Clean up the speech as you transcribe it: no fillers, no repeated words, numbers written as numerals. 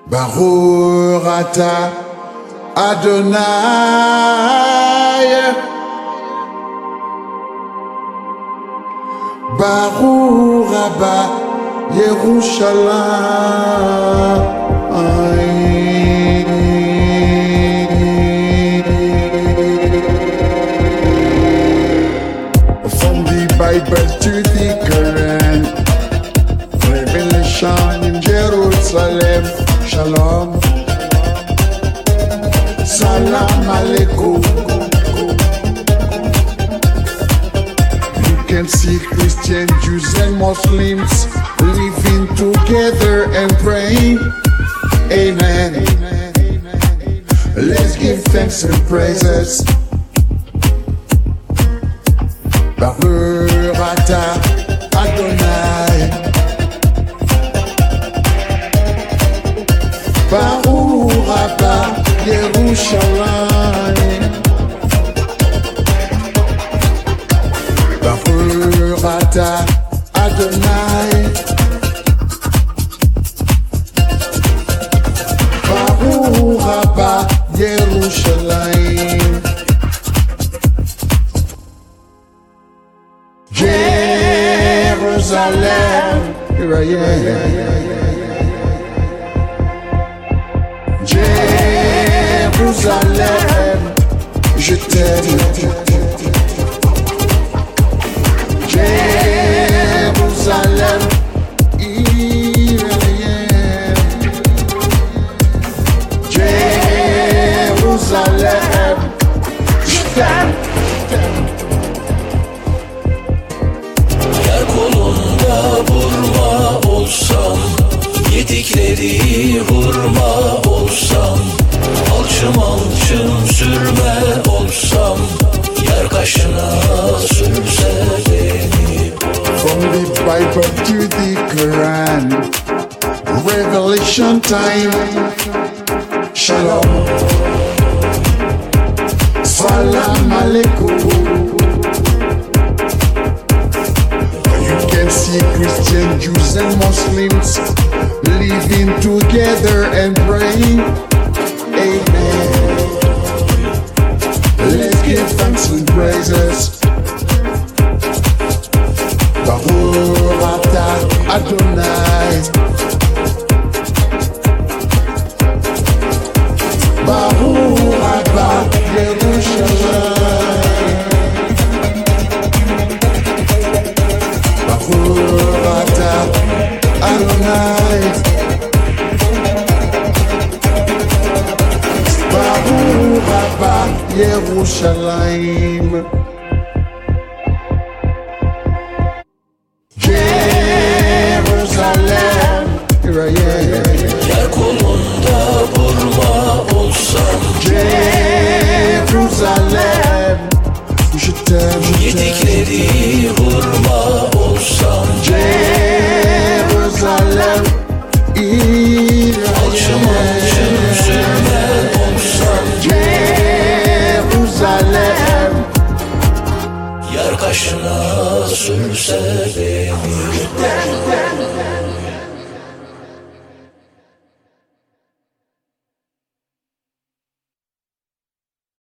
Barurata Adonai, Baruraba Yerushalayim. From the Bible to the Quran, Revelation in Jerusalem. Shalom, Salam Aleikum. You can see Christian, Jews and Muslims living together and praying. Amen. Let's give thanks and praises. Barurata Adonai, Baruraba Yerushalayim, Barurata Adonai, Baruraba Yerushalayim. Jerusalem, here I am. Jerusalem, je t'aime. Jerusalem, here I am. Jerusalem, je t'aime. Yer kolunda vurma olsam, yedikleri hurma olsam, alçım alçım sürme olsam, yer kaşına sürse beni. From the Bible to the Quran, Revelation time. Shalom, Salam Aleikum. You can see Christian, Jews and Muslims living together and praying. Amen. Let's give thanks and praises. Barurata Adonai, Baruraba Yerushalayim, Barurata Adonai, Baruraba Yerushalayim. Jerusalem, here I am. Yer kolunda vurma olsam, Jerusalem, je t'aime. yedikleri hurma olsam, Jerusalem, here I alçım alçım sürme olsam, am. Jerusalem, yer kaşına sürse beni.